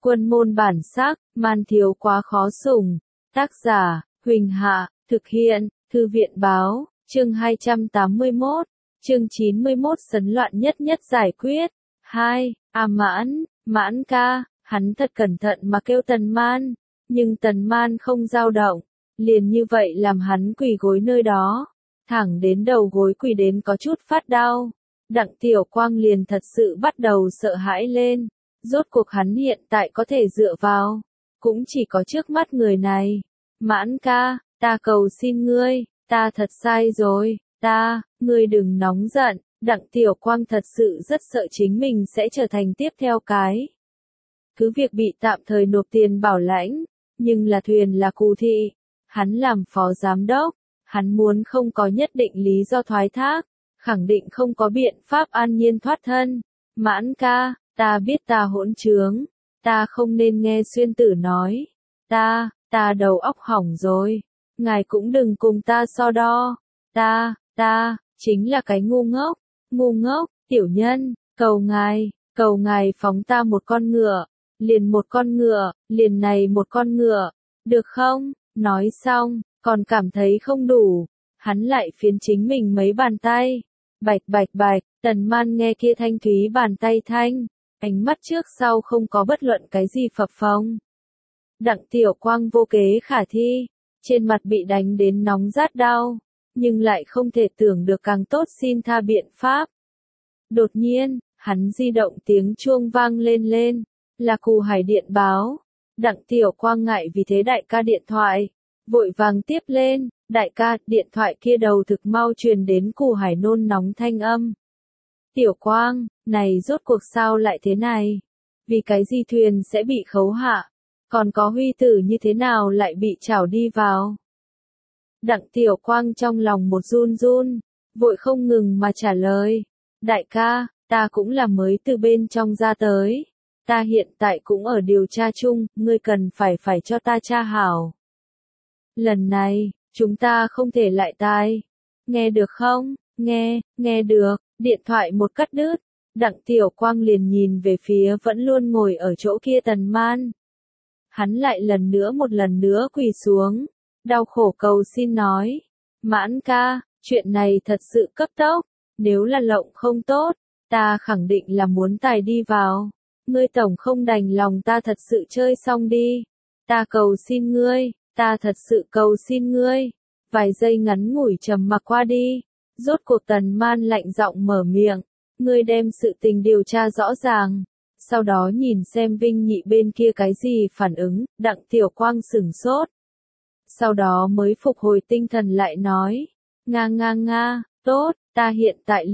Quân môn bản sắc, man thiếu quá khó sủng. Tác giả, Huỳnh Hạ, thực hiện, Thư viện báo, chương 281, chương 91 sấn loạn nhất nhất giải quyết. 2. Mãn, Mãn ca, hắn thật cẩn thận mà kêu Tần Man, nhưng Tần Man không dao động, liền như vậy làm hắn quỳ gối nơi đó, thẳng đến đầu gối quỳ đến có chút phát đau. Đặng Tiểu Quang liền thật sự bắt đầu sợ hãi lên, rốt cuộc hắn hiện tại có thể dựa vào, cũng chỉ có trước mắt người này. Mãn ca, ta cầu xin ngươi, ta thật sai rồi, ngươi đừng nóng giận. Đặng Tiểu Quang thật sự rất sợ chính mình sẽ trở thành tiếp theo cái. Cứ việc bị tạm thời nộp tiền bảo lãnh, nhưng là thuyền là Cù thị, hắn làm phó giám đốc, hắn muốn không có nhất định lý do thoái thác, khẳng định không có biện pháp an nhiên thoát thân. Mãn ca, ta biết ta hỗn trướng, ta không nên nghe xuyên tử nói, ta đầu óc hỏng rồi, ngài cũng đừng cùng ta so đo, ta chính là cái ngu ngốc, tiểu nhân, cầu ngài phóng ta một con ngựa, liền này một con ngựa, được không? Nói xong, còn cảm thấy không đủ, hắn lại phiến chính mình mấy bàn tay, bạch, Tần Man nghe kia thanh thúy bàn tay thanh, ánh mắt trước sau không có bất luận cái gì phập phồng. Đặng Tiểu Quang vô kế khả thi, trên mặt bị đánh đến nóng rát đau, nhưng lại không thể tưởng được càng tốt xin tha biện pháp. Đột nhiên, hắn di động tiếng chuông vang lên, là Cù Hải điện báo. Đặng Tiểu Quang ngại vì thế đại ca điện thoại, vội vàng tiếp lên, đại ca, điện thoại kia đầu thực mau truyền đến Cù Hải nôn nóng thanh âm. Tiểu Quang, này rốt cuộc sao lại thế này? Vì cái gì thuyền sẽ bị khấu hạ? Còn có huy tử như thế nào lại bị trảo đi vào? Đặng Tiểu Quang trong lòng một run, vội không ngừng mà trả lời. Đại ca, ta cũng là mới từ bên trong ra tới. Ta hiện tại cũng ở điều tra chung, ngươi cần phải cho ta tra hảo. Lần này, chúng ta không thể lại tai. Nghe được không? Nghe được, điện thoại một cắt đứt. Đặng Tiểu Quang liền nhìn về phía vẫn luôn ngồi ở chỗ kia Tần Man. Hắn lại một lần nữa quỳ xuống, đau khổ cầu xin nói. Mãn ca, chuyện này thật sự cấp tốc, nếu là lộng không tốt, ta khẳng định là muốn tài đi vào. Ngươi tổng không đành lòng ta thật sự chơi xong đi. Ta cầu xin ngươi, ta thật sự cầu xin ngươi. Vài giây ngắn ngủi trầm mặc qua đi. Rốt cuộc Tần Man lạnh giọng mở miệng. Ngươi đem sự tình điều tra rõ ràng. Sau đó nhìn xem Vinh Nhị bên kia cái gì phản ứng. Đặng Tiểu Quang sửng sốt. Sau đó mới phục hồi tinh thần lại nói. Nga, tốt, ta hiện tại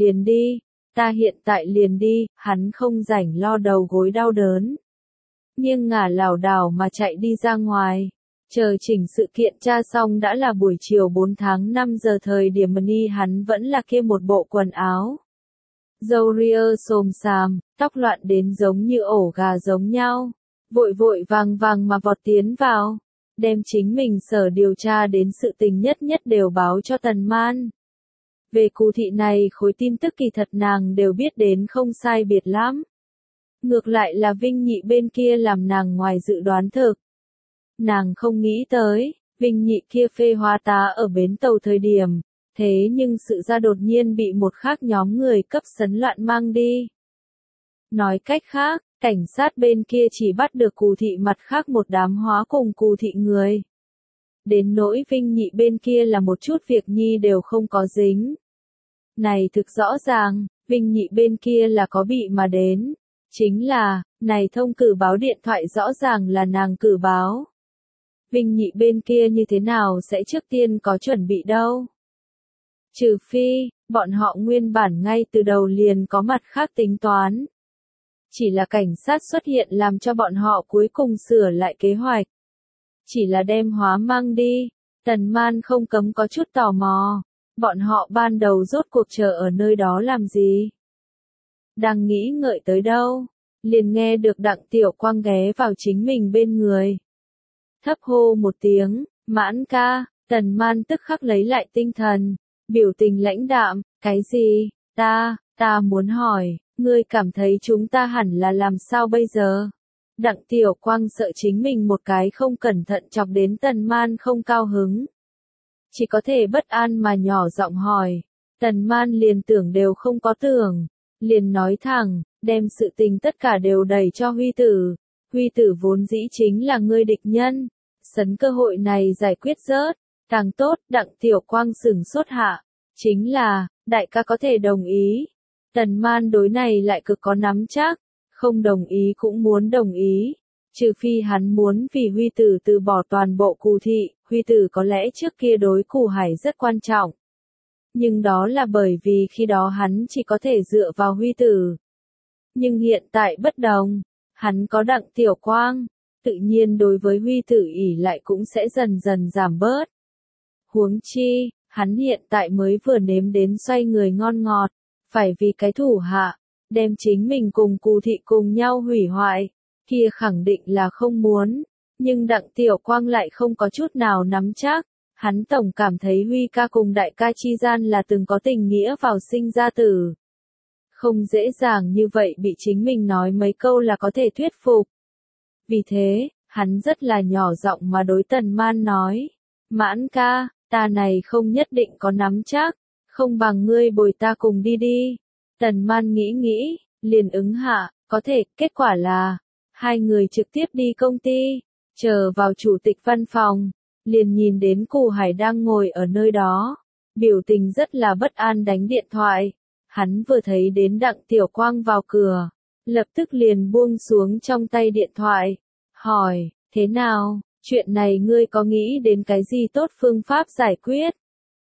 liền đi, hắn không rảnh lo đầu gối đau đớn. Nhưng ngả lảo đảo mà chạy đi ra ngoài, chờ chỉnh sự kiện tra xong đã là buổi chiều 4 tháng 5 giờ thời điểm ni hắn vẫn là kia một bộ quần áo. Râu ria xồm xàm, tóc loạn đến giống như ổ gà giống nhau, vội vàng mà vọt tiến vào, đem chính mình sở điều tra đến sự tình nhất đều báo cho Tần Man. Về Cù thị này khối tin tức kỳ thật nàng đều biết đến không sai biệt lắm. Ngược lại là Vinh Nhị bên kia làm nàng ngoài dự đoán thực. Nàng không nghĩ tới, Vinh Nhị kia phê hóa tá ở bến tàu thời điểm, thế nhưng sự ra đột nhiên bị một khác nhóm người cấp sấn loạn mang đi. Nói cách khác, cảnh sát bên kia chỉ bắt được Cù thị mặt khác một đám hóa cùng Cù thị người. Đến nỗi Vinh Nhị bên kia là một chút việc nhi đều không có dính. Này thực rõ ràng, Vinh Nhị bên kia là có bị mà đến. Chính là, này thông cử báo điện thoại rõ ràng là nàng cử báo. Vinh Nhị bên kia như thế nào sẽ trước tiên có chuẩn bị đâu. Trừ phi, bọn họ nguyên bản ngay từ đầu liền có mặt khác tính toán. Chỉ là cảnh sát xuất hiện làm cho bọn họ cuối cùng sửa lại kế hoạch. Chỉ là đem hóa mang đi, Tần Man không cấm có chút tò mò, bọn họ ban đầu rốt cuộc chờ ở nơi đó làm gì? Đang nghĩ ngợi tới đâu, liền nghe được Đặng Tiểu Quang ghé vào chính mình bên người. Thấp hô một tiếng, Mãn ca, Tần Man tức khắc lấy lại tinh thần, biểu tình lãnh đạm, cái gì? Ta muốn hỏi, ngươi cảm thấy chúng ta hẳn là làm sao bây giờ? Đặng Tiểu Quang sợ chính mình một cái không cẩn thận chọc đến Tần Man không cao hứng. Chỉ có thể bất an mà nhỏ giọng hỏi. Tần Man liền tưởng đều không có tưởng. Liền nói thẳng, đem sự tình tất cả đều đẩy cho Huy Tử. Huy Tử vốn dĩ chính là ngươi địch nhân. Sấn cơ hội này giải quyết rớt. Càng tốt, Đặng Tiểu Quang sửng sốt hạ. Chính là, đại ca có thể đồng ý. Tần Man đối này lại cực có nắm chắc. Không đồng ý cũng muốn đồng ý. Trừ phi hắn muốn vì Huy Tử từ bỏ toàn bộ Cù thị, Huy Tử có lẽ trước kia đối Cù Hải rất quan trọng. Nhưng đó là bởi vì khi đó hắn chỉ có thể dựa vào Huy Tử. Nhưng hiện tại bất đồng, hắn có Đặng Tiểu Quang, tự nhiên đối với Huy Tử ỷ lại cũng sẽ dần dần giảm bớt. Huống chi, hắn hiện tại mới vừa nếm đến xoay người ngon ngọt, phải vì cái thủ hạ, đem chính mình cùng Cù thị cùng nhau hủy hoại, kia khẳng định là không muốn, nhưng Đặng Tiểu Quang lại không có chút nào nắm chắc, hắn tổng cảm thấy Huy ca cùng đại ca chi gian là từng có tình nghĩa vào sinh ra tử. Không dễ dàng như vậy bị chính mình nói mấy câu là có thể thuyết phục. Vì thế, hắn rất là nhỏ giọng mà đối Tần Man nói, Mãn ca, ta này không nhất định có nắm chắc, không bằng ngươi bồi ta cùng đi đi. Tần Man nghĩ, liền ứng hạ, có thể, kết quả là, hai người trực tiếp đi công ty, chờ vào chủ tịch văn phòng, liền nhìn đến Cù Hải đang ngồi ở nơi đó, biểu tình rất là bất an đánh điện thoại. Hắn vừa thấy đến Đặng Tiểu Quang vào cửa, lập tức liền buông xuống trong tay điện thoại, hỏi, thế nào, chuyện này ngươi có nghĩ đến cái gì tốt phương pháp giải quyết?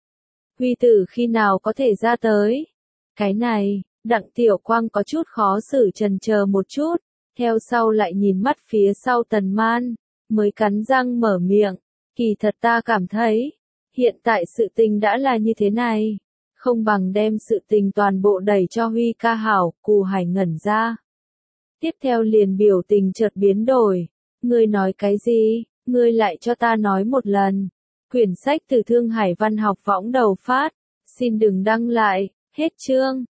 Huy Tử khi nào có thể ra tới? Cái này, Đặng Tiểu Quang có chút khó xử chần chờ một chút, theo sau lại nhìn mắt phía sau Tần Man, mới cắn răng mở miệng, kỳ thật ta cảm thấy, hiện tại sự tình đã là như thế này, không bằng đem sự tình toàn bộ đẩy cho Huy ca hảo. Cù Hải ngẩn ra. Tiếp theo liền biểu tình chợt biến đổi, ngươi nói cái gì, ngươi lại cho ta nói một lần. Quyển sách từ Thương Hải Văn học võng đầu phát, xin đừng đăng lại, hết chương.